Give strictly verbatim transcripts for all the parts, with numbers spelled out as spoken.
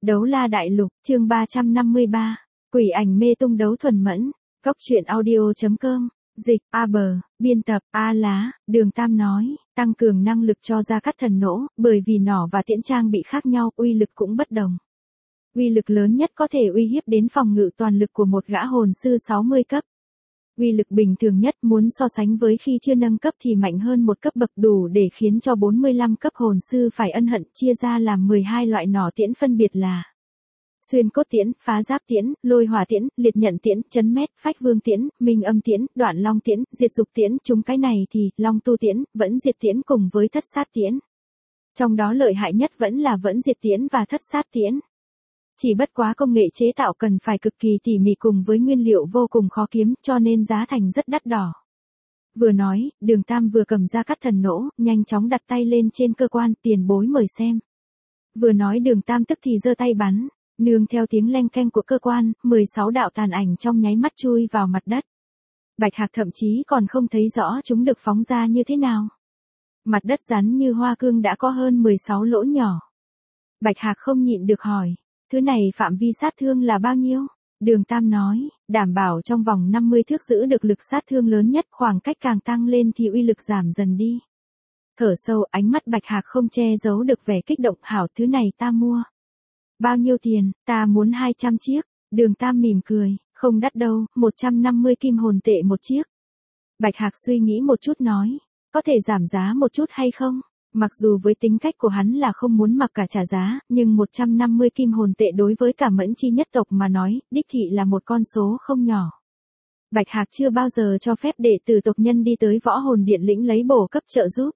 Đấu La Đại Lục, chương ba trăm năm mươi ba. Quỷ ảnh mê tung đấu thuần mẫn. Góc truyện audio chấm com. Dịch, A Bờ, biên tập, A Lá, Đường Tam nói, tăng cường năng lực cho Gia Cát Thần nỗ, bởi vì nỏ và tiễn trang bị khác nhau, uy lực cũng bất đồng. Uy lực lớn nhất có thể uy hiếp đến phòng ngự toàn lực của một gã hồn sư sáu mươi cấp. Uy lực bình thường nhất muốn so sánh với khi chưa nâng cấp thì mạnh hơn một cấp bậc, đủ để khiến cho bốn mươi lăm cấp hồn sư phải ân hận, chia ra làm mười hai loại nỏ tiễn, phân biệt là xuyên cốt tiễn, phá giáp tiễn, lôi hỏa tiễn, liệt nhận tiễn, chấn mét, phách vương tiễn, minh âm tiễn, đoạn long tiễn, diệt dục tiễn. Chúng cái này thì long tu tiễn, vẫn diệt tiễn cùng với thất sát tiễn. Trong đó lợi hại nhất vẫn là vẫn diệt tiễn và thất sát tiễn. Chỉ bất quá công nghệ chế tạo cần phải cực kỳ tỉ mỉ cùng với nguyên liệu vô cùng khó kiếm, cho nên giá thành rất đắt đỏ. Vừa nói, Đường Tam vừa cầm Gia Cát Thần nỗ, nhanh chóng đặt tay lên trên cơ quan, tiền bối mời xem. Vừa nói Đường Tam tức thì giơ tay bắn, nương theo tiếng leng keng của cơ quan, mười sáu đạo tàn ảnh trong nháy mắt chui vào mặt đất. Bạch Hạc thậm chí còn không thấy rõ chúng được phóng ra như thế nào. Mặt đất rắn như hoa cương đã có hơn mười sáu lỗ nhỏ. Bạch Hạc không nhịn được hỏi, thứ này phạm vi sát thương là bao nhiêu? Đường Tam nói, đảm bảo trong vòng năm mươi thước giữ được lực sát thương lớn nhất, khoảng cách càng tăng lên thì uy lực giảm dần đi. Thở sâu, ánh mắt Bạch Hạc không che giấu được vẻ kích động, hảo, thứ này ta mua. Bao nhiêu tiền? Ta muốn hai trăm chiếc. Đường Tam mỉm cười, không đắt đâu, một trăm năm mươi kim hồn tệ một chiếc. Bạch Hạc suy nghĩ một chút nói, có thể giảm giá một chút hay không? Mặc dù với tính cách của hắn là không muốn mặc cả trả giá, nhưng một trăm năm mươi kim hồn tệ đối với cả Mẫn Chi nhất tộc mà nói, đích thị là một con số không nhỏ. Bạch Hạc chưa bao giờ cho phép đệ tử tộc nhân đi tới võ hồn điện lĩnh lấy bổ cấp trợ giúp.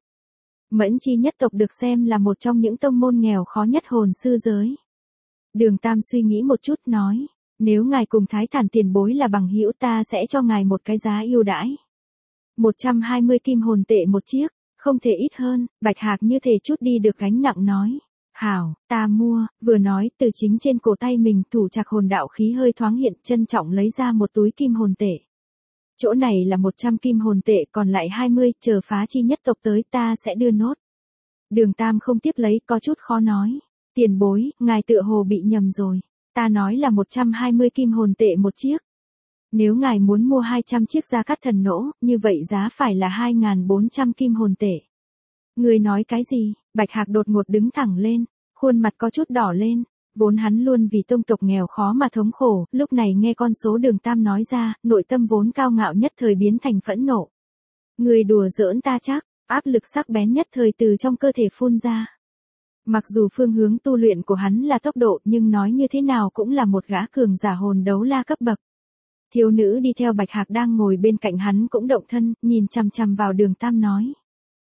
Mẫn Chi nhất tộc được xem là một trong những tông môn nghèo khó nhất hồn sư giới. Đường Tam suy nghĩ một chút nói, nếu ngài cùng Thái Thản tiền bối là bằng hữu, ta sẽ cho ngài một cái giá ưu đãi. một trăm hai mươi kim hồn tệ một chiếc. Không thể ít hơn. Bạch Hạc như thể chút đi được gánh nặng nói, hảo, ta mua. Vừa nói, từ chính trên cổ tay mình, thủ trạc hồn đạo khí hơi thoáng hiện, trân trọng lấy ra một túi kim hồn tệ. Chỗ này là một trăm kim hồn tệ, còn lại hai mươi, chờ Phá Chi nhất tộc tới ta sẽ đưa nốt. Đường Tam không tiếp lấy, có chút khó nói, tiền bối, ngài tựa hồ bị nhầm rồi, ta nói là một trăm hai mươi kim hồn tệ một chiếc. Nếu ngài muốn mua hai trăm chiếc Gia Cát Thần nỗ, như vậy giá phải là hai nghìn bốn trăm kim hồn tệ. Người nói cái gì? Bạch Hạc đột ngột đứng thẳng lên, khuôn mặt có chút đỏ lên, vốn hắn luôn vì tông tộc nghèo khó mà thống khổ, lúc này nghe con số Đường Tam nói ra, nội tâm vốn cao ngạo nhất thời biến thành phẫn nộ. Người đùa giỡn ta chắc? Áp lực sắc bén nhất thời từ trong cơ thể phun ra. Mặc dù phương hướng tu luyện của hắn là tốc độ, nhưng nói như thế nào cũng là một gã cường giả hồn đấu la cấp bậc. Thiếu nữ đi theo Bạch Hạc đang ngồi bên cạnh hắn cũng động thân, nhìn chằm chằm vào Đường Tam nói.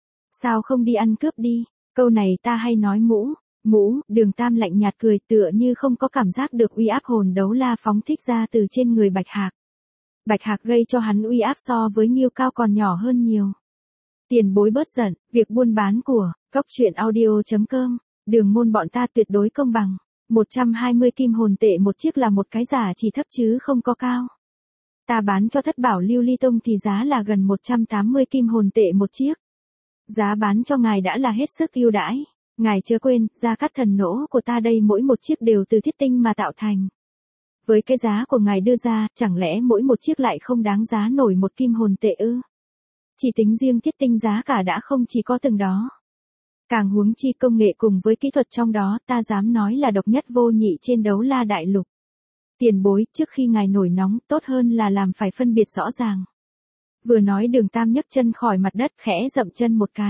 Sao không đi ăn cướp đi? Câu này ta hay nói mũ, mũ. Đường Tam lạnh nhạt cười, tựa như không có cảm giác được uy áp hồn đấu la phóng thích ra từ trên người Bạch Hạc. Bạch Hạc gây cho hắn uy áp so với Nghiêu Cao còn nhỏ hơn nhiều. Tiền bối bớt giận, việc buôn bán của góc truyện audio chấm com, Đường môn bọn ta tuyệt đối công bằng. một trăm hai mươi kim hồn tệ một chiếc là một cái giá chỉ thấp chứ không có cao. Ta bán cho Thất Bảo Lưu Ly Tông thì giá là gần một trăm tám mươi kim hồn tệ một chiếc. Giá bán cho ngài đã là hết sức ưu đãi. Ngài chưa quên, Gia Cát Thần nỗ của ta đây mỗi một chiếc đều từ thiết tinh mà tạo thành. Với cái giá của ngài đưa ra, chẳng lẽ mỗi một chiếc lại không đáng giá nổi một kim hồn tệ ư? Chỉ tính riêng thiết tinh giá cả đã không chỉ có từng đó. Càng huống chi công nghệ cùng với kỹ thuật trong đó, ta dám nói là độc nhất vô nhị trên Đấu La Đại Lục. Tiền bối, trước khi ngài nổi nóng, tốt hơn là làm phải phân biệt rõ ràng. Vừa nói Đường Tam nhấc chân khỏi mặt đất, khẽ dậm chân một cái.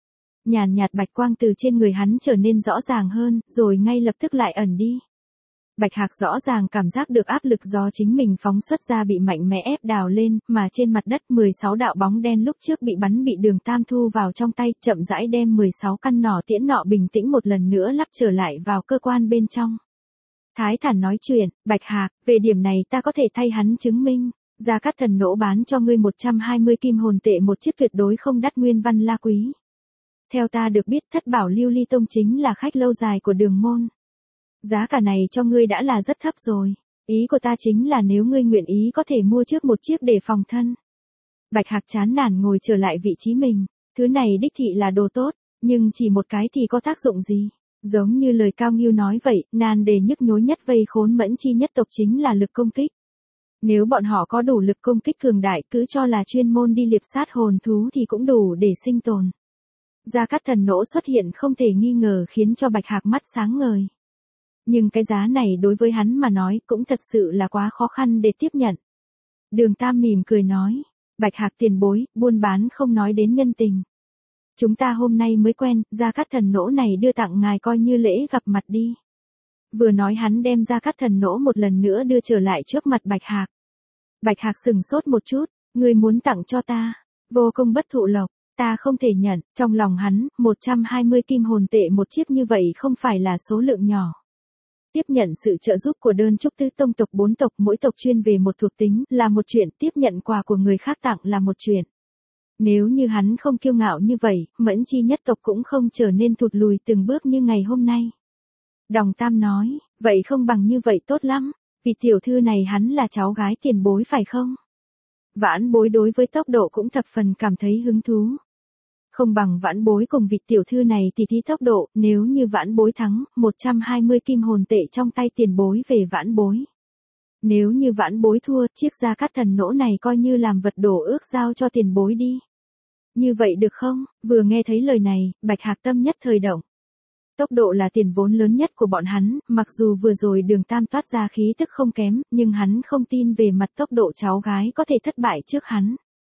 Nhàn nhạt bạch quang từ trên người hắn trở nên rõ ràng hơn, rồi ngay lập tức lại ẩn đi. Bạch Hạc rõ ràng cảm giác được áp lực do chính mình phóng xuất ra bị mạnh mẽ ép đào lên, mà trên mặt đất mười sáu đạo bóng đen lúc trước bị bắn bị Đường Tam thu vào trong tay, chậm rãi đem mười sáu căn nỏ tiễn nọ bình tĩnh một lần nữa lắp trở lại vào cơ quan bên trong. Thái Thản nói chuyện, Bạch Hạc, về điểm này ta có thể thay hắn chứng minh. Gia Cát Thần nỗ bán cho ngươi một trăm hai mươi kim hồn tệ một chiếc tuyệt đối không đắt nguyên văn la quý. Theo ta được biết, Thất Bảo Lưu Ly Tông chính là khách lâu dài của Đường môn. Giá cả này cho ngươi đã là rất thấp rồi. Ý của ta chính là nếu ngươi nguyện ý có thể mua trước một chiếc để phòng thân. Bạch Hạc chán nản ngồi trở lại vị trí mình. Thứ này đích thị là đồ tốt, nhưng chỉ một cái thì có tác dụng gì? Giống như lời Cao Ngưu nói vậy, nan đề nhức nhối nhất vây khốn Mẫn Chi nhất tộc chính là lực công kích. Nếu bọn họ có đủ lực công kích cường đại cứ cho là chuyên môn đi liệp sát hồn thú thì cũng đủ để sinh tồn. Gia Cát Thần Nỗ xuất hiện không thể nghi ngờ khiến cho Bạch Hạc mắt sáng ngời. Nhưng cái giá này đối với hắn mà nói cũng thật sự là quá khó khăn để tiếp nhận. Đường Tam mỉm cười nói, Bạch Hạc tiền bối, buôn bán không nói đến nhân tình. Chúng ta hôm nay mới quen, Gia Cát Thần Nỗ này đưa tặng ngài coi như lễ gặp mặt đi. Vừa nói hắn đem Gia Cát Thần Nỗ một lần nữa đưa trở lại trước mặt Bạch Hạc. Bạch Hạc sừng sốt một chút, ngươi muốn tặng cho ta, vô công bất thụ lộc, ta không thể nhận, trong lòng hắn, một trăm hai mươi kim hồn tệ một chiếc như vậy không phải là số lượng nhỏ. Tiếp nhận sự trợ giúp của đơn trúc tứ tông tộc bốn tộc mỗi tộc chuyên về một thuộc tính là một chuyện, tiếp nhận quà của người khác tặng là một chuyện. Nếu như hắn không kiêu ngạo như vậy, Mẫn Chi nhất tộc cũng không trở nên thụt lùi từng bước như ngày hôm nay. Đồng Tam nói, vậy không bằng như vậy tốt lắm, vì tiểu thư này hắn là cháu gái tiền bối phải không? Vãn Bối đối với tốc độ cũng thập phần cảm thấy hứng thú. Không bằng Vãn Bối cùng vị tiểu thư này thì thí tốc độ, nếu như Vãn Bối thắng, một trăm hai mươi kim hồn tệ trong tay tiền bối về Vãn Bối. Nếu như Vãn Bối thua, chiếc Gia Cát Thần Nỗ này coi như làm vật đổ ước giao cho tiền bối đi. Như vậy được không? Vừa nghe thấy lời này, Bạch Hạc tâm nhất thời động. Tốc độ là tiền vốn lớn nhất của bọn hắn, mặc dù vừa rồi Đường Tam toát ra khí tức không kém, nhưng hắn không tin về mặt tốc độ cháu gái có thể thất bại trước hắn.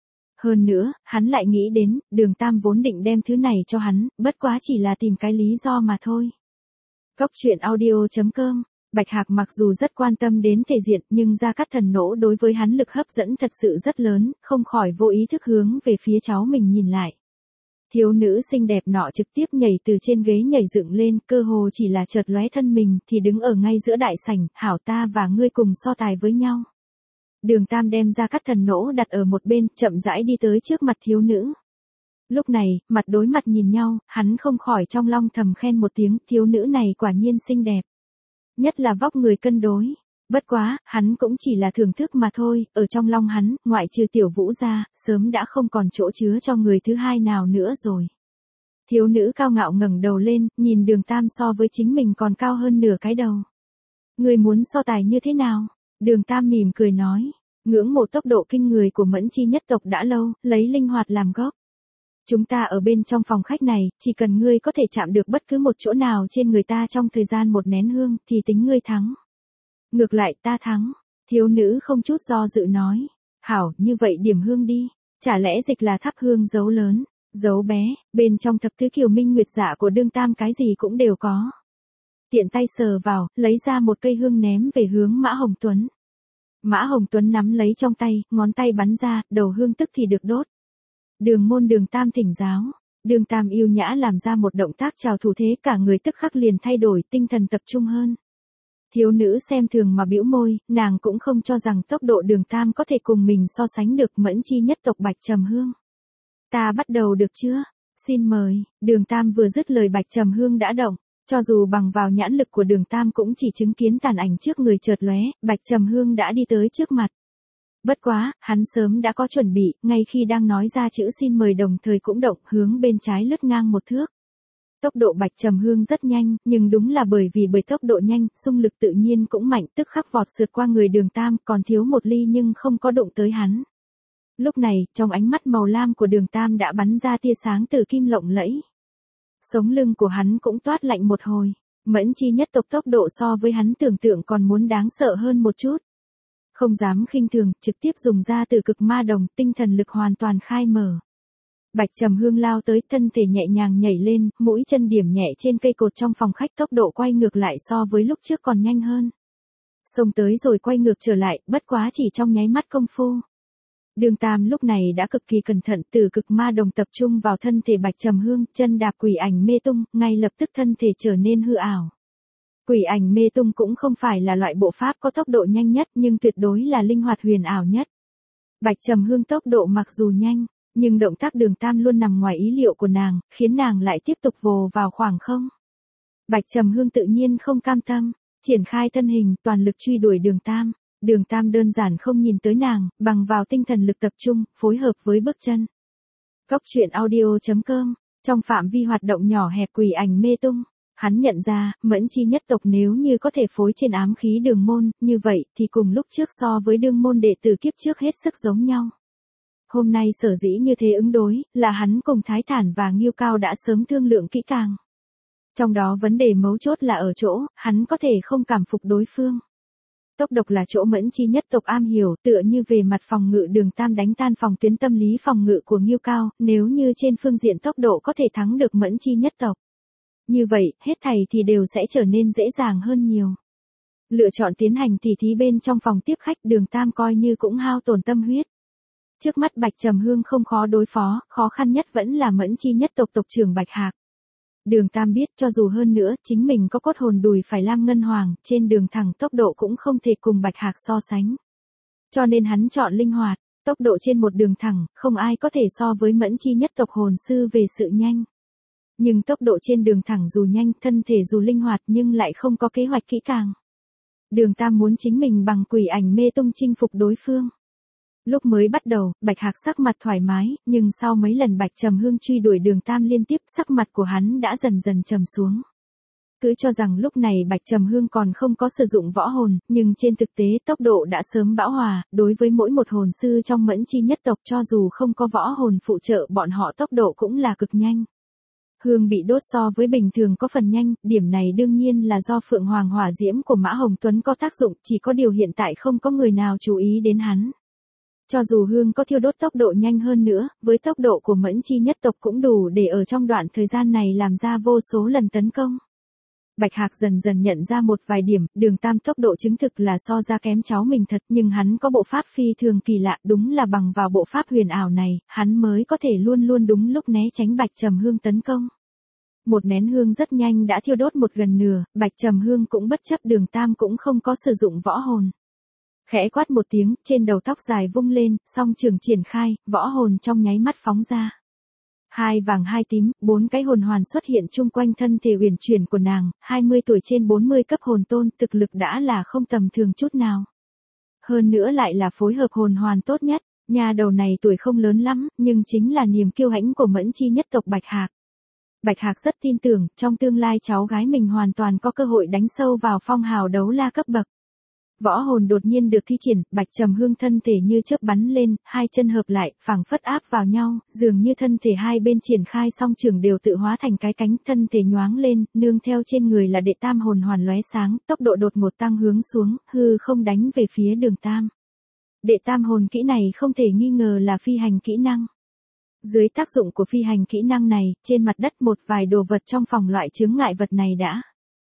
Hơn nữa, hắn lại nghĩ đến, Đường Tam vốn định đem thứ này cho hắn, bất quá chỉ là tìm cái lý do mà thôi. Cốc truyện audio chấm com. Bạch Hạc mặc dù rất quan tâm đến thể diện nhưng Gia Cát Thần Nỗ đối với hắn lực hấp dẫn thật sự rất lớn, không khỏi vô ý thức hướng về phía cháu mình nhìn lại. Thiếu nữ xinh đẹp nọ trực tiếp nhảy từ trên ghế nhảy dựng lên, cơ hồ chỉ là chợt lóe thân mình thì đứng ở ngay giữa đại sảnh, hảo ta và ngươi cùng so tài với nhau. Đường Tam đem Gia Cát Thần Nỗ đặt ở một bên, chậm rãi đi tới trước mặt thiếu nữ. Lúc này, mặt đối mặt nhìn nhau, hắn không khỏi trong lòng thầm khen một tiếng, thiếu nữ này quả nhiên xinh đẹp. Nhất là vóc người cân đối. Bất quá, hắn cũng chỉ là thưởng thức mà thôi, ở trong lòng hắn, ngoại trừ Tiểu Vũ ra, sớm đã không còn chỗ chứa cho người thứ hai nào nữa rồi. Thiếu nữ cao ngạo ngẩng đầu lên, nhìn Đường Tam so với chính mình còn cao hơn nửa cái đầu. Người muốn so tài như thế nào? Đường Tam mỉm cười nói, ngưỡng mộ tốc độ kinh người của Mẫn Chi nhất tộc đã lâu, lấy linh hoạt làm gốc. Chúng ta ở bên trong phòng khách này, chỉ cần ngươi có thể chạm được bất cứ một chỗ nào trên người ta trong thời gian một nén hương, thì tính ngươi thắng. Ngược lại ta thắng, thiếu nữ không chút do dự nói. Hảo, như vậy điểm hương đi, chả lẽ dịch là thắp hương dấu lớn, dấu bé, bên trong thập thứ kiều minh nguyệt dạ của Đường Tam cái gì cũng đều có. Tiện tay sờ vào, lấy ra một cây hương ném về hướng Mã Hồng Tuấn. Mã Hồng Tuấn nắm lấy trong tay, ngón tay bắn ra, đầu hương tức thì được đốt. Đường môn Đường Tam thỉnh giáo, Đường Tam yêu nhã làm ra một động tác chào thủ thế, cả người tức khắc liền thay đổi, tinh thần tập trung hơn. Thiếu nữ xem thường mà bĩu môi, nàng cũng không cho rằng tốc độ Đường Tam có thể cùng mình so sánh được Mẫn Chi nhất tộc Bạch Trầm Hương. Ta bắt đầu được chưa? Xin mời. Đường Tam vừa dứt lời Bạch Trầm Hương đã động, cho dù bằng vào nhãn lực của Đường Tam cũng chỉ chứng kiến tàn ảnh trước người chợt lóe, Bạch Trầm Hương đã đi tới trước mặt. Bất quá, hắn sớm đã có chuẩn bị, ngay khi đang nói ra chữ xin mời đồng thời cũng động hướng bên trái lướt ngang một thước. Tốc độ Bạch Trầm Hương rất nhanh, nhưng đúng là bởi vì bởi tốc độ nhanh, xung lực tự nhiên cũng mạnh, tức khắc vọt sượt qua người Đường Tam, còn thiếu một ly nhưng không có đụng tới hắn. Lúc này, trong ánh mắt màu lam của Đường Tam đã bắn ra tia sáng từ kim lộng lẫy. Sống lưng của hắn cũng toát lạnh một hồi, Mẫn Chi nhất tộc tốc độ so với hắn tưởng tượng còn muốn đáng sợ hơn một chút. Không dám khinh thường, trực tiếp dùng ra từ cực ma đồng, tinh thần lực hoàn toàn khai mở. Bạch Trầm Hương lao tới, thân thể nhẹ nhàng nhảy lên, mũi chân điểm nhẹ trên cây cột trong phòng khách, tốc độ quay ngược lại so với lúc trước còn nhanh hơn. Xông tới rồi quay ngược trở lại, bất quá chỉ trong nháy mắt công phu. Đường Tam lúc này đã cực kỳ cẩn thận, từ cực ma đồng tập trung vào thân thể Bạch Trầm Hương, chân đạp quỷ ảnh mê tung, ngay lập tức thân thể trở nên hư ảo. Quỷ ảnh mê tung cũng không phải là loại bộ pháp có tốc độ nhanh nhất nhưng tuyệt đối là linh hoạt huyền ảo nhất. Bạch Trầm Hương tốc độ mặc dù nhanh, nhưng động tác Đường Tam luôn nằm ngoài ý liệu của nàng, khiến nàng lại tiếp tục vồ vào khoảng không. Bạch Trầm Hương tự nhiên không cam tâm, triển khai thân hình, toàn lực truy đuổi Đường Tam. Đường Tam đơn giản không nhìn tới nàng, bằng vào tinh thần lực tập trung, phối hợp với bước chân. Cốc truyện audio chấm com, trong phạm vi hoạt động nhỏ hẹp quỷ ảnh mê tung. Hắn nhận ra, Mẫn Chi nhất tộc nếu như có thể phối trên ám khí Đường môn, như vậy thì cùng lúc trước so với Đương môn đệ tử kiếp trước hết sức giống nhau. Hôm nay sở dĩ như thế ứng đối, là hắn cùng Thái Thản và Ngưu Cao đã sớm thương lượng kỹ càng. Trong đó vấn đề mấu chốt là ở chỗ, hắn có thể không cảm phục đối phương. Tốc độc là chỗ Mẫn Chi nhất tộc am hiểu, tựa như về mặt phòng ngự Đường Tam đánh tan phòng tuyến tâm lý phòng ngự của Ngưu Cao, nếu như trên phương diện tốc độ có thể thắng được Mẫn Chi nhất tộc. Như vậy, hết thảy thì đều sẽ trở nên dễ dàng hơn nhiều. Lựa chọn tiến hành tỉ thí bên trong phòng tiếp khách Đường Tam coi như cũng hao tổn tâm huyết. Trước mắt Bạch Trầm Hương không khó đối phó, khó khăn nhất vẫn là Mẫn Chi nhất tộc tộc trưởng Bạch Hạc. Đường Tam biết cho dù hơn nữa, chính mình có cốt hồn đùi phải Lam Ngân Hoàng, trên đường thẳng tốc độ cũng không thể cùng Bạch Hạc so sánh. Cho nên hắn chọn linh hoạt, tốc độ trên một đường thẳng, không ai có thể so với Mẫn Chi nhất tộc hồn sư về sự nhanh. Nhưng tốc độ trên đường thẳng dù nhanh, thân thể dù linh hoạt nhưng lại không có kế hoạch kỹ càng. Đường Tam muốn chính mình bằng quỷ ảnh mê tung chinh phục đối phương. Lúc mới bắt đầu, Bạch Hạc sắc mặt thoải mái, nhưng sau mấy lần Bạch Trầm Hương truy đuổi Đường Tam liên tiếp, sắc mặt của hắn đã dần dần trầm xuống. Cứ cho rằng lúc này Bạch Trầm Hương còn không có sử dụng võ hồn, nhưng trên thực tế tốc độ đã sớm bão hòa, đối với mỗi một hồn sư trong Mẫn Chi nhất tộc cho dù không có võ hồn phụ trợ bọn họ tốc độ cũng là cực nhanh. Hương bị đốt so với bình thường có phần nhanh, điểm này đương nhiên là do Phượng Hoàng hỏa diễm của Mã Hồng Tuấn có tác dụng, chỉ có điều hiện tại không có người nào chú ý đến hắn. Cho dù hương có thiêu đốt tốc độ nhanh hơn nữa, với tốc độ của Mẫn Chi nhất tộc cũng đủ để ở trong đoạn thời gian này làm ra vô số lần tấn công. Bạch Hạc dần dần nhận ra một vài điểm, Đường Tam tốc độ chứng thực là so ra kém cháu mình thật, nhưng hắn có bộ pháp phi thường kỳ lạ, đúng là bằng vào bộ pháp huyền ảo này, hắn mới có thể luôn luôn đúng lúc né tránh Bạch Trầm Hương tấn công. Một nén hương rất nhanh đã thiêu đốt một gần nửa, Bạch Trầm Hương cũng bất chấp Đường Tam cũng không có sử dụng võ hồn. Khẽ quát một tiếng, trên đầu tóc dài vung lên, song trường triển khai, võ hồn trong nháy mắt phóng ra. Hai vàng hai tím, bốn cái hồn hoàn xuất hiện chung quanh thân thể uyển chuyển của nàng, hai mươi tuổi trên bốn mươi cấp hồn tôn, thực lực đã là không tầm thường chút nào. Hơn nữa lại là phối hợp hồn hoàn tốt nhất, nhà đầu này tuổi không lớn lắm, nhưng chính là niềm kiêu hãnh của Mẫn Chi nhất tộc Bạch Hạc. Bạch Hạc rất tin tưởng, trong tương lai cháu gái mình hoàn toàn có cơ hội đánh sâu vào phong hào đấu la cấp bậc. Võ hồn đột nhiên được thi triển, Bạch Trầm Hương thân thể như chớp bắn lên, hai chân hợp lại, phảng phất áp vào nhau, dường như thân thể hai bên triển khai song trường đều tự hóa thành cái cánh, thân thể nhoáng lên, nương theo trên người là đệ tam hồn hoàn lóe sáng, tốc độ đột ngột tăng hướng xuống, hư không đánh về phía Đường Tam. Đệ tam hồn kỹ này không thể nghi ngờ là phi hành kỹ năng. Dưới tác dụng của phi hành kỹ năng này, trên mặt đất một vài đồ vật trong phòng loại chướng ngại vật này đã.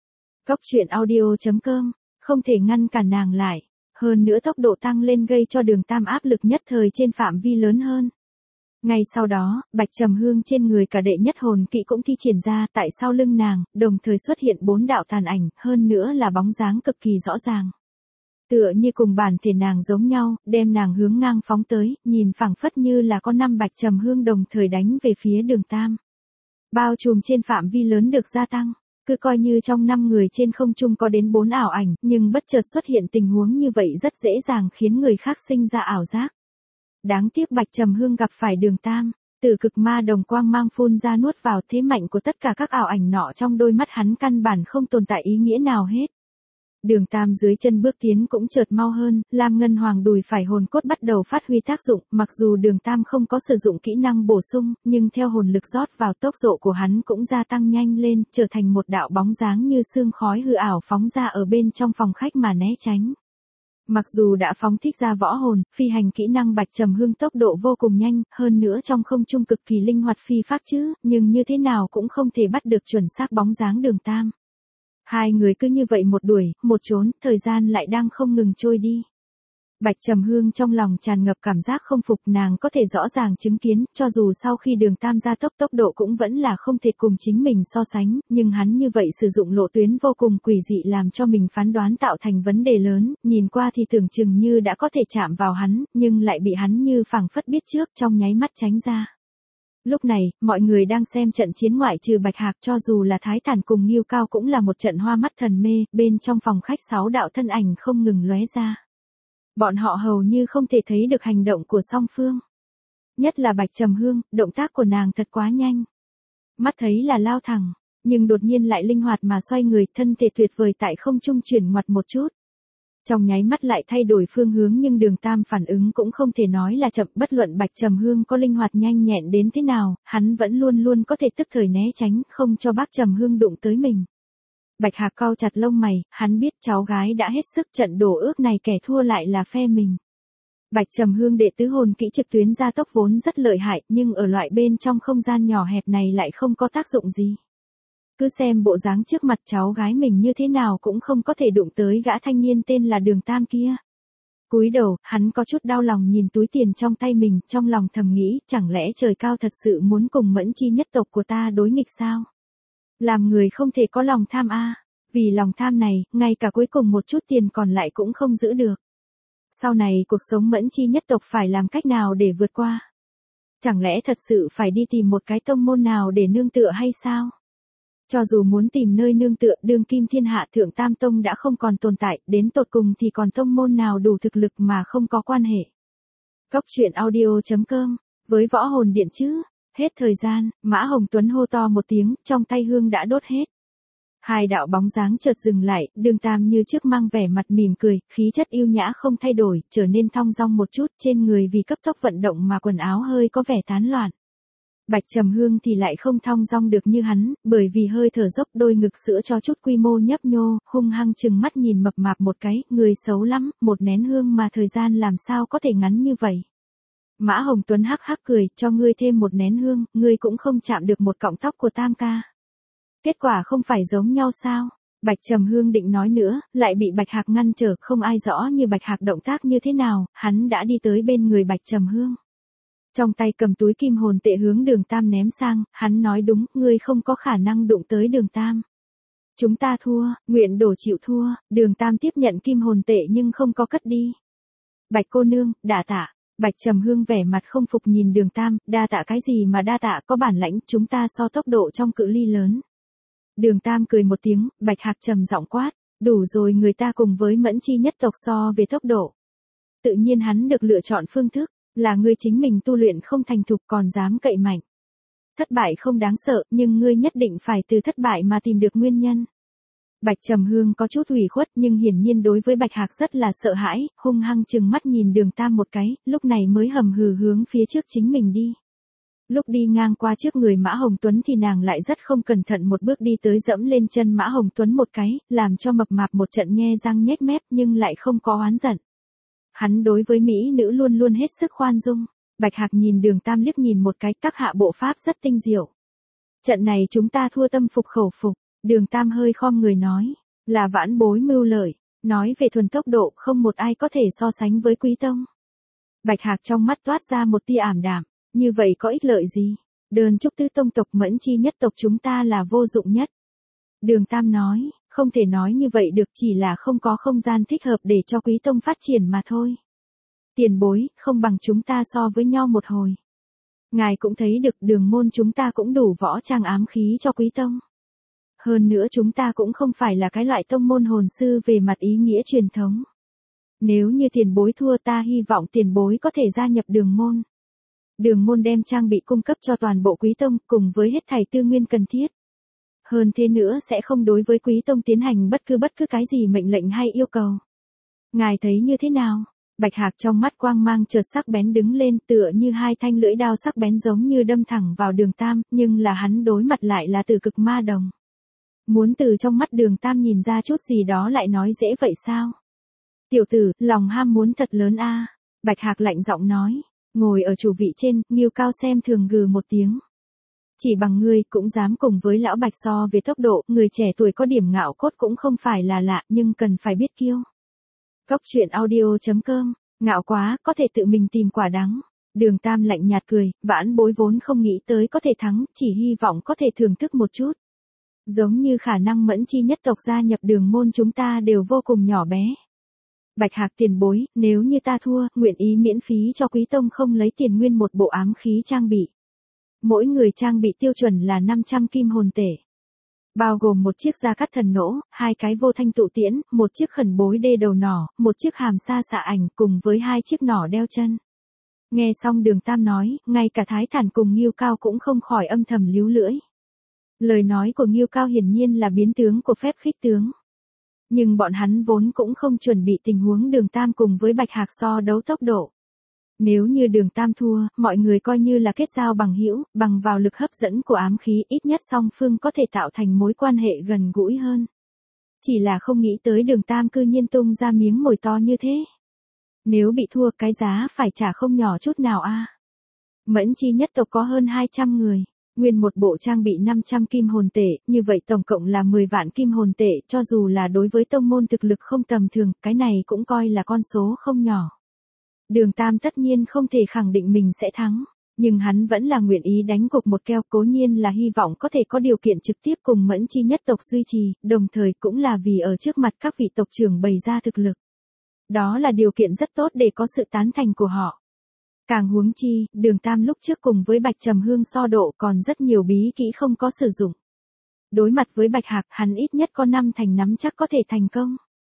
Cốc truyện audio chấm com không thể ngăn cản nàng lại, hơn nữa tốc độ tăng lên gây cho Đường Tam áp lực nhất thời trên phạm vi lớn hơn. Ngay sau đó, Bạch Trầm Hương trên người cả đệ nhất hồn kỵ cũng thi triển ra, tại sau lưng nàng, đồng thời xuất hiện bốn đạo tàn ảnh, hơn nữa là bóng dáng cực kỳ rõ ràng. Tựa như cùng bản thể nàng giống nhau, đem nàng hướng ngang phóng tới, nhìn phảng phất như là có năm Bạch Trầm Hương đồng thời đánh về phía Đường Tam. Bao trùm trên phạm vi lớn được gia tăng. Cứ coi như trong năm người trên không trung có đến bốn ảo ảnh, nhưng bất chợt xuất hiện tình huống như vậy rất dễ dàng khiến người khác sinh ra ảo giác. Đáng tiếc Bạch Trầm Hương gặp phải Đường Tam, từ cực ma đồng quang mang phun ra nuốt vào, thế mạnh của tất cả các ảo ảnh nọ trong đôi mắt hắn căn bản không tồn tại ý nghĩa nào hết. Đường Tam dưới chân bước tiến cũng chợt mau hơn, Lam Ngân Hoàng đùi phải hồn cốt bắt đầu phát huy tác dụng, mặc dù Đường Tam không có sử dụng kỹ năng bổ sung, nhưng theo hồn lực rót vào tốc độ của hắn cũng gia tăng nhanh lên, trở thành một đạo bóng dáng như sương khói hư ảo phóng ra ở bên trong phòng khách mà né tránh. Mặc dù đã phóng thích ra võ hồn, phi hành kỹ năng Bạch Trầm Hương tốc độ vô cùng nhanh, hơn nữa trong không trung cực kỳ linh hoạt phi phác chứ, nhưng như thế nào cũng không thể bắt được chuẩn xác bóng dáng Đường Tam. Hai người cứ như vậy một đuổi, một trốn, thời gian lại đang không ngừng trôi đi. Bạch Trầm Hương trong lòng tràn ngập cảm giác không phục, nàng có thể rõ ràng chứng kiến, cho dù sau khi Đường Tam gia tốc tốc độ cũng vẫn là không thể cùng chính mình so sánh, nhưng hắn như vậy sử dụng lộ tuyến vô cùng quỷ dị làm cho mình phán đoán tạo thành vấn đề lớn, nhìn qua thì tưởng chừng như đã có thể chạm vào hắn, nhưng lại bị hắn như phảng phất biết trước trong nháy mắt tránh ra. Lúc này, mọi người đang xem trận chiến ngoại trừ Bạch Hạc, cho dù là Thái Thản cùng Ngưu Cao cũng là một trận hoa mắt thần mê, bên trong phòng khách sáu đạo thân ảnh không ngừng lóe ra. Bọn họ hầu như không thể thấy được hành động của song phương. Nhất là Bạch Trầm Hương, động tác của nàng thật quá nhanh. Mắt thấy là lao thẳng, nhưng đột nhiên lại linh hoạt mà xoay người, thân thể tuyệt vời tại không trung chuyển ngoặt một chút. Trong nháy mắt lại thay đổi phương hướng nhưng Đường Tam phản ứng cũng không thể nói là chậm, bất luận Bạch Trầm Hương có linh hoạt nhanh nhẹn đến thế nào, hắn vẫn luôn luôn có thể tức thời né tránh, không cho bác Trầm Hương đụng tới mình. Bạch Hạc cau chặt lông mày, hắn biết cháu gái đã hết sức, trận đổ ước này kẻ thua lại là phe mình. Bạch Trầm Hương đệ tứ hồn kỹ trực tuyến gia tốc vốn rất lợi hại, nhưng ở loại bên trong không gian nhỏ hẹp này lại không có tác dụng gì. Cứ xem bộ dáng trước mặt cháu gái mình như thế nào cũng không có thể đụng tới gã thanh niên tên là Đường Tam kia. Cúi đầu, hắn có chút đau lòng nhìn túi tiền trong tay mình, trong lòng thầm nghĩ, chẳng lẽ trời cao thật sự muốn cùng Mẫn Chi nhất tộc của ta đối nghịch sao? Làm người không thể có lòng tham a, vì lòng tham này, ngay cả cuối cùng một chút tiền còn lại cũng không giữ được. Sau này cuộc sống Mẫn Chi nhất tộc phải làm cách nào để vượt qua? Chẳng lẽ thật sự phải đi tìm một cái tông môn nào để nương tựa hay sao? Cho dù muốn tìm nơi nương tựa, đương kim thiên hạ thượng tam tông đã không còn tồn tại, đến tột cùng thì còn tông môn nào đủ thực lực mà không có quan hệ. Góc truyện audio chấm com, với võ hồn điện chứ? Hết thời gian, Mã Hồng Tuấn hô to một tiếng, trong tay hương đã đốt hết. Hai đạo bóng dáng chợt dừng lại, Đường Tam như trước mang vẻ mặt mỉm cười, khí chất yêu nhã không thay đổi, trở nên thong dong một chút, trên người vì cấp tốc vận động mà quần áo hơi có vẻ tán loạn. Bạch Trầm Hương thì lại không thong dong được như hắn, bởi vì hơi thở dốc, đôi ngực sữa cho chút quy mô nhấp nhô, hung hăng chừng mắt nhìn mập mạp một cái, người xấu lắm, một nén hương mà thời gian làm sao có thể ngắn như vậy. Mã Hồng Tuấn hắc hắc cười, cho ngươi thêm một nén hương, ngươi cũng không chạm được một cọng tóc của Tam ca. Kết quả không phải giống nhau sao? Bạch Trầm Hương định nói nữa, lại bị Bạch Hạc ngăn trở, không ai rõ như Bạch Hạc động tác như thế nào, hắn đã đi tới bên người Bạch Trầm Hương. Trong tay cầm túi kim hồn tệ hướng Đường Tam ném sang, hắn nói đúng, ngươi không có khả năng đụng tới Đường Tam. Chúng ta thua, nguyện đổ chịu thua, Đường Tam tiếp nhận kim hồn tệ nhưng không có cất đi. Bạch cô nương, đả tạ. Bạch Trầm Hương vẻ mặt không phục nhìn Đường Tam, đa tạ cái gì mà đa tạ, có bản lãnh, chúng ta so tốc độ trong cự ly lớn. Đường Tam cười một tiếng, Bạch Hạc trầm giọng quát, đủ rồi, người ta cùng với Mẫn Chi nhất tộc so về tốc độ. Tự nhiên hắn được lựa chọn phương thức, là ngươi chính mình tu luyện không thành thục còn dám cậy mạnh. Thất bại không đáng sợ, nhưng ngươi nhất định phải từ thất bại mà tìm được nguyên nhân. Bạch Trầm Hương có chút ủy khuất nhưng hiển nhiên đối với Bạch Hạc rất là sợ hãi, hung hăng chừng mắt nhìn Đường Tam một cái, lúc này mới hầm hừ hướng phía trước chính mình đi. Lúc đi ngang qua trước người Mã Hồng Tuấn thì nàng lại rất không cẩn thận một bước đi tới dẫm lên chân Mã Hồng Tuấn một cái, làm cho mập mạp một trận nhe răng nhếch mép nhưng lại không có oán giận. Hắn đối với mỹ nữ luôn luôn hết sức khoan dung. Bạch Hạc nhìn Đường Tam liếc nhìn một cái, các hạ bộ pháp rất tinh diệu. Trận này chúng ta thua tâm phục khẩu phục. Đường Tam hơi khom người nói, là vãn bối mưu lợi, nói về thuần tốc độ không một ai có thể so sánh với Quý Tông. Bạch Hạc trong mắt toát ra một tia ảm đạm, như vậy có ích lợi gì? Đơn trúc tứ tông tộc Mẫn Chi nhất tộc chúng ta là vô dụng nhất. Đường Tam nói, không thể nói như vậy được, chỉ là không có không gian thích hợp để cho Quý Tông phát triển mà thôi. Tiền bối, không bằng chúng ta so với nhau một hồi. Ngài cũng thấy được Đường môn chúng ta cũng đủ võ trang ám khí cho Quý Tông. Hơn nữa chúng ta cũng không phải là cái loại tông môn hồn sư về mặt ý nghĩa truyền thống. Nếu như tiền bối thua, ta hy vọng tiền bối có thể gia nhập Đường môn. Đường môn đem trang bị cung cấp cho toàn bộ Quý Tông cùng với hết thảy tư nguyên cần thiết. Hơn thế nữa sẽ không đối với Quý Tông tiến hành bất cứ bất cứ cái gì mệnh lệnh hay yêu cầu. Ngài thấy như thế nào? Bạch Hạc trong mắt quang mang chợt sắc bén đứng lên, tựa như hai thanh lưỡi đao sắc bén giống như đâm thẳng vào Đường Tam, nhưng là hắn đối mặt lại là từ cực ma đồng. Muốn từ trong mắt Đường Tam nhìn ra chút gì đó lại nói dễ vậy sao? Tiểu tử, lòng ham muốn thật lớn a. Bạch Hạc lạnh giọng nói, ngồi ở chủ vị trên, Ngưu Cao xem thường gừ một tiếng. Chỉ bằng ngươi cũng dám cùng với lão Bạch so về tốc độ, người trẻ tuổi có điểm ngạo cốt cũng không phải là lạ, nhưng cần phải biết kiêu. Góc truyện audio chấm com, ngạo quá, có thể tự mình tìm quả đắng. Đường Tam lạnh nhạt cười, vãn bối vốn không nghĩ tới có thể thắng, chỉ hy vọng có thể thưởng thức một chút. Giống như khả năng Mẫn Chi nhất tộc gia nhập Đường môn chúng ta đều vô cùng nhỏ bé. Bạch Hạc tiền bối, nếu như ta thua, nguyện ý miễn phí cho Quý Tông không lấy tiền nguyên một bộ ám khí trang bị. Mỗi người trang bị tiêu chuẩn là năm trăm kim hồn tể. Bao gồm một chiếc gia cắt thần nỗ, hai cái vô thanh tụ tiễn, một chiếc khẩn bối đê đầu nỏ, một chiếc hàm sa xạ ảnh cùng với hai chiếc nỏ đeo chân. Nghe xong Đường Tam nói, ngay cả Thái Thản cùng Ngưu Cao cũng không khỏi âm thầm líu lưỡi. Lời nói của Ngưu Cao hiển nhiên là biến tướng của phép khích tướng. Nhưng bọn hắn vốn cũng không chuẩn bị tình huống Đường Tam cùng với Bạch Hạc so đấu tốc độ. Nếu như Đường Tam thua, mọi người coi như là kết giao bằng hữu, bằng vào lực hấp dẫn của ám khí ít nhất song phương có thể tạo thành mối quan hệ gần gũi hơn. Chỉ là không nghĩ tới Đường Tam cư nhiên tung ra miếng mồi to như thế. Nếu bị thua cái giá phải trả không nhỏ chút nào a. Mẫn Chi nhất tộc có hơn hai trăm người, nguyên một bộ trang bị năm trăm kim hồn tệ, như vậy tổng cộng là mười vạn kim hồn tệ, cho dù là đối với tông môn thực lực không tầm thường, cái này cũng coi là con số không nhỏ. Đường Tam tất nhiên không thể khẳng định mình sẽ thắng, nhưng hắn vẫn là nguyện ý đánh cuộc một keo, cố nhiên là hy vọng có thể có điều kiện trực tiếp cùng Mẫn Chi nhất tộc duy trì, đồng thời cũng là vì ở trước mặt các vị tộc trưởng bày ra thực lực. Đó là điều kiện rất tốt để có sự tán thành của họ. Càng huống chi, Đường Tam lúc trước cùng với Bạch Trầm Hương so độ còn rất nhiều bí kỹ không có sử dụng. Đối mặt với Bạch Hạc, hắn ít nhất có năm thành nắm chắc có thể thành công.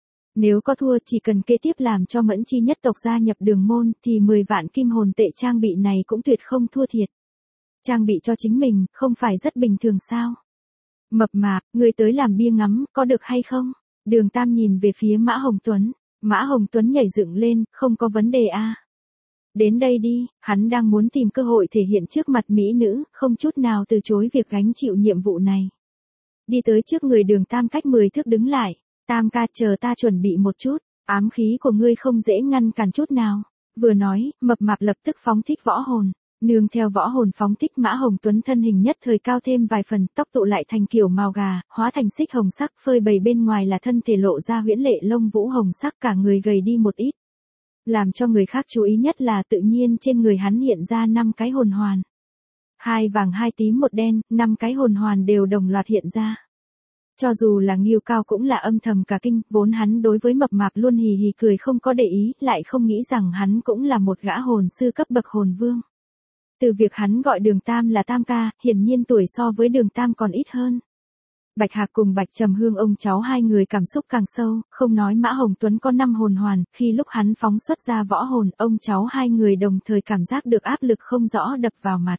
Nếu có thua chỉ cần kế tiếp làm cho Mẫn Chi nhất tộc gia nhập Đường môn thì mười vạn kim hồn tệ trang bị này cũng tuyệt không thua thiệt. Trang bị cho chính mình, không phải rất bình thường sao? Mập mạp, người tới làm bia ngắm, có được hay không? Đường Tam nhìn về phía Mã Hồng Tuấn. Mã Hồng Tuấn nhảy dựng lên, không có vấn đề a. Đến đây đi, hắn đang muốn tìm cơ hội thể hiện trước mặt mỹ nữ, không chút nào từ chối việc gánh chịu nhiệm vụ này. Đi tới trước người Đường Tam cách mười thước đứng lại, Tam ca chờ ta chuẩn bị một chút, ám khí của ngươi không dễ ngăn cản chút nào. Vừa nói, mập mạp lập tức phóng thích võ hồn, nương theo võ hồn phóng thích Mã Hồng Tuấn thân hình nhất thời cao thêm vài phần, tóc tụ lại thành kiểu màu gà, hóa thành xích hồng sắc, phơi bày bên ngoài là thân thể lộ ra huyễn lệ lông vũ hồng sắc, cả người gầy đi một ít. Làm cho người khác chú ý nhất là tự nhiên trên người hắn hiện ra năm cái hồn hoàn. Hai vàng hai tím một đen, năm cái hồn hoàn đều đồng loạt hiện ra. Cho dù là Ngưu Cao cũng là âm thầm cả kinh, vốn hắn đối với mập mạp luôn hì hì cười không có để ý, lại không nghĩ rằng hắn cũng là một gã hồn sư cấp bậc hồn vương. Từ việc hắn gọi Đường Tam là Tam ca, hiển nhiên tuổi so với Đường Tam còn ít hơn. Bạch Hạc cùng Bạch Trầm Hương ông cháu hai người cảm xúc càng sâu, không nói Mã Hồng Tuấn có năm hồn hoàn, khi lúc hắn phóng xuất ra võ hồn, ông cháu hai người đồng thời cảm giác được áp lực không rõ đập vào mặt.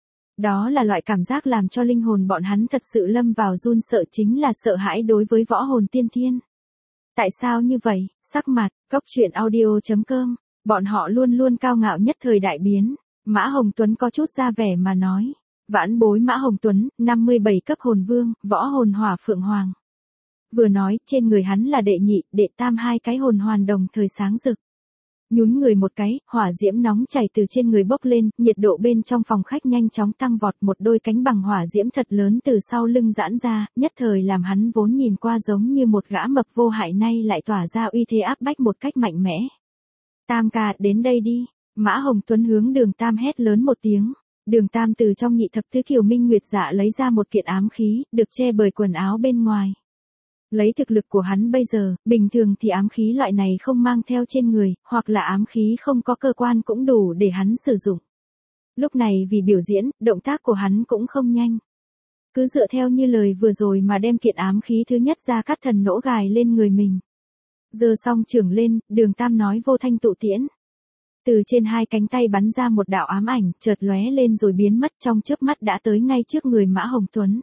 Đó là loại cảm giác làm cho linh hồn bọn hắn thật sự lâm vào run sợ, chính là sợ hãi đối với võ hồn tiên thiên. Tại sao như vậy? Sắc mặt, Cốc Truyện Audio chấm com, bọn họ luôn luôn cao ngạo nhất thời đại biến. Mã Hồng Tuấn có chút ra vẻ mà nói. Vãn bối Mã Hồng Tuấn, năm mươi bảy cấp hồn vương, võ hồn hỏa phượng hoàng. Vừa nói, trên người hắn là đệ nhị, đệ tam hai cái hồn hoàn đồng thời sáng rực. Nhún người một cái, hỏa diễm nóng chảy từ trên người bốc lên, nhiệt độ bên trong phòng khách nhanh chóng tăng vọt, một đôi cánh bằng hỏa diễm thật lớn từ sau lưng giãn ra, nhất thời làm hắn vốn nhìn qua giống như một gã mập vô hại nay lại tỏa ra uy thế áp bách một cách mạnh mẽ. Tam ca, đến đây đi. Mã Hồng Tuấn hướng Đường Tam hét lớn một tiếng. Đường Tam từ trong nhị thập tứ kiều minh nguyệt dạ lấy ra một kiện ám khí, được che bởi quần áo bên ngoài. Lấy thực lực của hắn bây giờ, bình thường thì ám khí loại này không mang theo trên người, hoặc là ám khí không có cơ quan cũng đủ để hắn sử dụng. Lúc này vì biểu diễn, động tác của hắn cũng không nhanh. Cứ dựa theo như lời vừa rồi mà đem kiện ám khí thứ nhất ra cắt thần nỗ gài lên người mình. Giơ xong chưởng lên, Đường Tam nói vô thanh tụ tiễn. Từ trên hai cánh tay bắn ra một đạo ám ảnh, chợt lóe lên rồi biến mất, trong chớp mắt đã tới ngay trước người Mã Hồng Tuấn.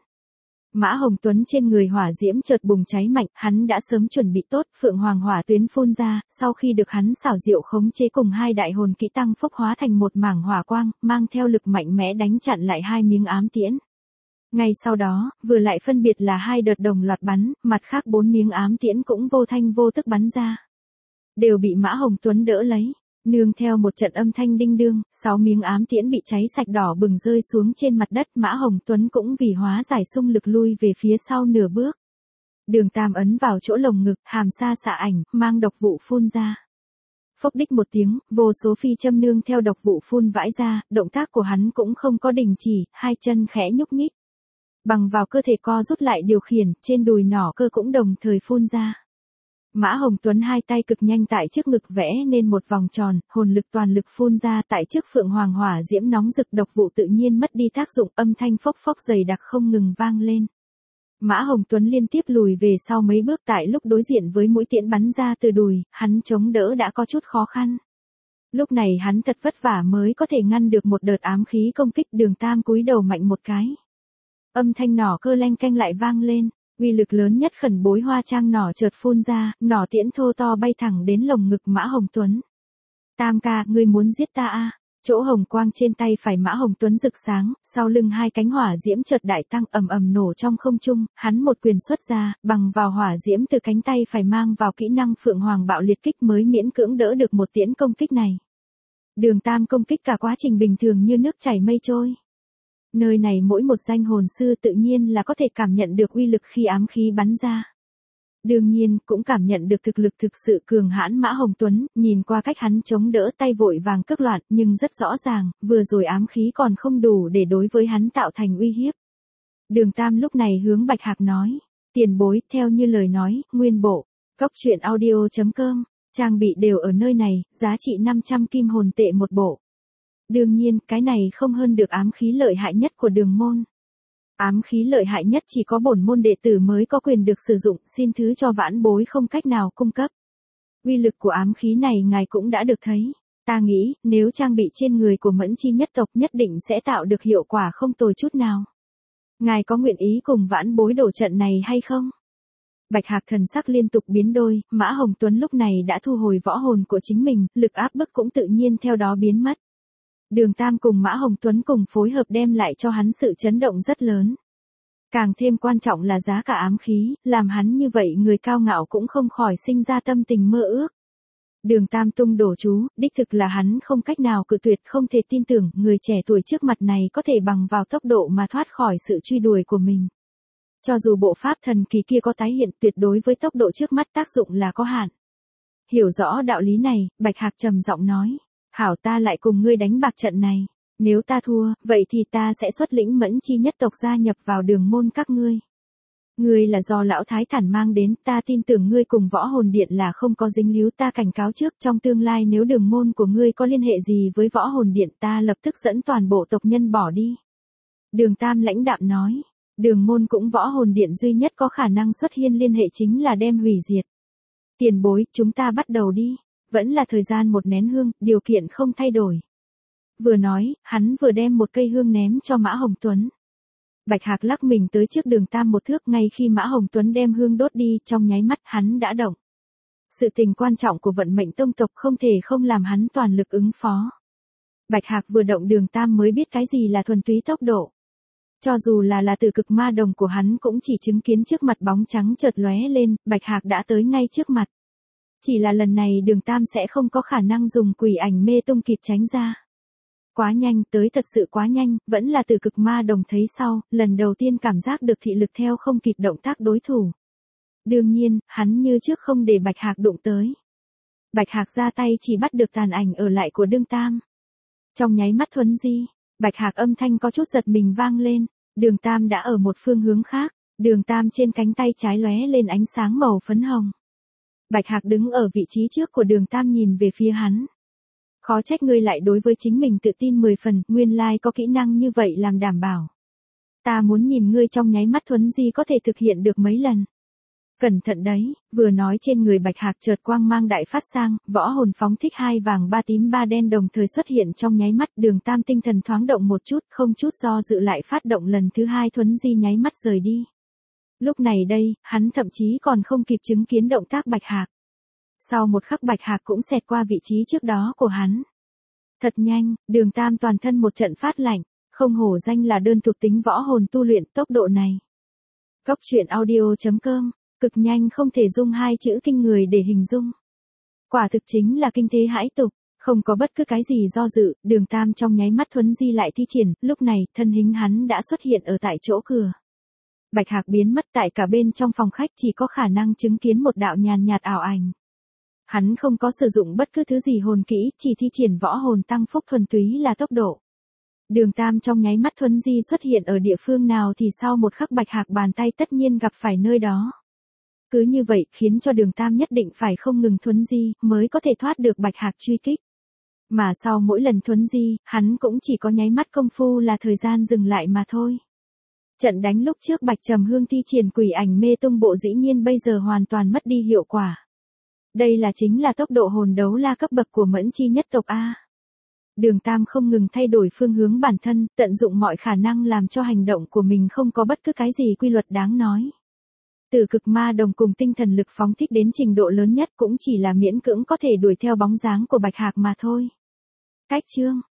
Mã Hồng Tuấn trên người hỏa diễm chợt bùng cháy mạnh, hắn đã sớm chuẩn bị tốt, phượng hoàng hỏa tuyến phun ra, sau khi được hắn xảo diệu khống chế cùng hai đại hồn kỹ tăng phốc hóa thành một mảng hỏa quang, mang theo lực mạnh mẽ đánh chặn lại hai miếng ám tiễn. Ngay sau đó, vừa lại phân biệt là hai đợt đồng loạt bắn, mặt khác bốn miếng ám tiễn cũng vô thanh vô tức bắn ra. Đều bị Mã Hồng Tuấn đỡ lấy. Nương theo một trận âm thanh đinh đương, sáu miếng ám tiễn bị cháy sạch đỏ bừng rơi xuống trên mặt đất, Mã Hồng Tuấn cũng vì hóa giải xung lực lui về phía sau nửa bước. Đường Tam ấn vào chỗ lồng ngực, hàm sa xạ ảnh, mang độc vụ phun ra. Phốc đích một tiếng, vô số phi châm nương theo độc vụ phun vãi ra, động tác của hắn cũng không có đình chỉ, hai chân khẽ nhúc nhích. Bằng vào cơ thể co rút lại điều khiển, trên đùi nỏ cơ cũng đồng thời phun ra. Mã Hồng Tuấn hai tay cực nhanh tại trước ngực vẽ nên một vòng tròn, hồn lực toàn lực phun ra tại trước phượng hoàng hỏa diễm nóng rực, độc vụ tự nhiên mất đi tác dụng, âm thanh phốc phốc dày đặc không ngừng vang lên. Mã Hồng Tuấn liên tiếp lùi về sau mấy bước, tại lúc đối diện với mũi tiễn bắn ra từ đùi, hắn chống đỡ đã có chút khó khăn. Lúc này hắn thật vất vả mới có thể ngăn được một đợt ám khí công kích. Đường Tam cúi đầu mạnh một cái. Âm thanh nỏ cơ leng keng lại vang lên, uy lực lớn nhất khẩn bối hoa trang nỏ chợt phun ra, nỏ tiễn thô to bay thẳng đến lồng ngực Mã Hồng Tuấn. Tam ca, ngươi muốn giết ta à? Chỗ hồng quang trên tay phải Mã Hồng Tuấn rực sáng, sau lưng hai cánh hỏa diễm chợt đại tăng ầm ầm nổ trong không trung, hắn một quyền xuất ra, bằng vào hỏa diễm từ cánh tay phải mang vào kỹ năng Phượng Hoàng bạo liệt kích mới miễn cưỡng đỡ được một tiễn công kích này. Đường Tam công kích cả quá trình bình thường như nước chảy mây trôi. Nơi này mỗi một danh hồn sư tự nhiên là có thể cảm nhận được uy lực khi ám khí bắn ra. Đương nhiên, cũng cảm nhận được thực lực thực sự cường hãn Mã Hồng Tuấn, nhìn qua cách hắn chống đỡ tay vội vàng cước loạn, nhưng rất rõ ràng, vừa rồi ám khí còn không đủ để đối với hắn tạo thành uy hiếp. Đường Tam lúc này hướng Bạch Hạc nói, tiền bối, theo như lời nói, nguyên bộ, cốc truyện audio chấm com, trang bị đều ở nơi này, giá trị năm trăm kim hồn tệ một bộ. Đương nhiên, cái này không hơn được ám khí lợi hại nhất của đường môn. Ám khí lợi hại nhất chỉ có bổn môn đệ tử mới có quyền được sử dụng, xin thứ cho vãn bối không cách nào cung cấp. Uy lực của ám khí này ngài cũng đã được thấy. Ta nghĩ, nếu trang bị trên người của Mẫn Chi nhất tộc nhất định sẽ tạo được hiệu quả không tồi chút nào. Ngài có nguyện ý cùng vãn bối đổ trận này hay không? Bạch Hạc thần sắc liên tục biến đôi, Mã Hồng Tuấn lúc này đã thu hồi võ hồn của chính mình, lực áp bức cũng tự nhiên theo đó biến mất. Đường Tam cùng Mã Hồng Tuấn cùng phối hợp đem lại cho hắn sự chấn động rất lớn. Càng thêm quan trọng là giá cả ám khí, làm hắn như vậy người cao ngạo cũng không khỏi sinh ra tâm tình mơ ước. Đường Tam tung đổ chú, đích thực là hắn không cách nào cự tuyệt, không thể tin tưởng người trẻ tuổi trước mặt này có thể bằng vào tốc độ mà thoát khỏi sự truy đuổi của mình. Cho dù bộ pháp thần kỳ kia có tái hiện, tuyệt đối với tốc độ trước mắt tác dụng là có hạn. Hiểu rõ đạo lý này, Bạch Hạc trầm giọng nói. Hảo, ta lại cùng ngươi đánh bạc trận này. Nếu ta thua, vậy thì ta sẽ xuất lĩnh Mẫn Chi nhất tộc gia nhập vào đường môn các ngươi. Ngươi là do lão thái thản mang đến, ta tin tưởng ngươi cùng võ hồn điện là không có dính líu, ta cảnh cáo trước, trong tương lai nếu đường môn của ngươi có liên hệ gì với võ hồn điện, ta lập tức dẫn toàn bộ tộc nhân bỏ đi. Đường Tam lãnh đạm nói, đường môn cũng võ hồn điện duy nhất có khả năng xuất hiện liên hệ chính là đem hủy diệt. Tiền bối, chúng ta bắt đầu đi. Vẫn là thời gian một nén hương, điều kiện không thay đổi. Vừa nói, hắn vừa đem một cây hương ném cho Mã Hồng Tuấn. Bạch Hạc lắc mình tới trước đường Tam một thước, ngay khi Mã Hồng Tuấn đem hương đốt đi, trong nháy mắt hắn đã động. Sự tình quan trọng của vận mệnh tông tộc không thể không làm hắn toàn lực ứng phó. Bạch Hạc vừa động đường Tam mới biết cái gì là thuần túy tốc độ. Cho dù là là từ cực ma đồng của hắn cũng chỉ chứng kiến trước mặt bóng trắng chợt lóe lên, Bạch Hạc đã tới ngay trước mặt. Chỉ là lần này đường Tam sẽ không có khả năng dùng quỷ ảnh mê tung kịp tránh ra. Quá nhanh, tới thật sự quá nhanh, vẫn là từ cực ma đồng thấy sau, lần đầu tiên cảm giác được thị lực theo không kịp động tác đối thủ. Đương nhiên, hắn như trước không để Bạch Hạc đụng tới. Bạch Hạc ra tay chỉ bắt được tàn ảnh ở lại của đường Tam. Trong nháy mắt thuấn di, Bạch Hạc âm thanh có chút giật mình vang lên, đường Tam đã ở một phương hướng khác, đường Tam trên cánh tay trái lóe lên ánh sáng màu phấn hồng. Bạch Hạc đứng ở vị trí trước của đường Tam nhìn về phía hắn. Khó trách ngươi lại đối với chính mình tự tin mười phần, nguyên lai có kỹ năng như vậy làm đảm bảo. Ta muốn nhìn ngươi trong nháy mắt thuấn di có thể thực hiện được mấy lần. Cẩn thận đấy, vừa nói trên người Bạch Hạc chợt quang mang đại phát sang, võ hồn phóng thích hai vàng ba tím ba đen đồng thời xuất hiện trong nháy mắt, đường Tam tinh thần thoáng động một chút, không chút do dự lại phát động lần thứ hai thuấn di nháy mắt rời đi. Lúc này đây, hắn thậm chí còn không kịp chứng kiến động tác Bạch Hạc. Sau một khắc Bạch Hạc cũng xẹt qua vị trí trước đó của hắn. Thật nhanh, đường Tam toàn thân một trận phát lạnh, không hổ danh là đơn thuộc tính võ hồn tu luyện tốc độ này. Cốc truyện audio chấm com, cực nhanh không thể dung hai chữ kinh người để hình dung. Quả thực chính là kinh thế hãi tục, không có bất cứ cái gì do dự, đường Tam trong nháy mắt thuấn di lại thi triển, lúc này thân hình hắn đã xuất hiện ở tại chỗ cửa. Bạch Hạc biến mất tại cả bên trong phòng khách, chỉ có khả năng chứng kiến một đạo nhàn nhạt ảo ảnh. Hắn không có sử dụng bất cứ thứ gì hồn kỹ, chỉ thi triển võ hồn tăng phúc thuần túy là tốc độ. Đường Tam trong nháy mắt thuấn di xuất hiện ở địa phương nào thì sau một khắc Bạch Hạc bàn tay tất nhiên gặp phải nơi đó. Cứ như vậy khiến cho đường Tam nhất định phải không ngừng thuấn di mới có thể thoát được Bạch Hạc truy kích. Mà sau mỗi lần thuấn di, hắn cũng chỉ có nháy mắt công phu là thời gian dừng lại mà thôi. Trận đánh lúc trước Bạch Trầm Hương thi triển quỷ ảnh mê tung bộ dĩ nhiên bây giờ hoàn toàn mất đi hiệu quả. Đây là chính là tốc độ hồn đấu la cấp bậc của Mẫn Chi nhất tộc A. Đường Tam không ngừng thay đổi phương hướng bản thân, tận dụng mọi khả năng làm cho hành động của mình không có bất cứ cái gì quy luật đáng nói. Từ cực ma đồng cùng tinh thần lực phóng thích đến trình độ lớn nhất cũng chỉ là miễn cưỡng có thể đuổi theo bóng dáng của Bạch Hạc mà thôi. Cách chương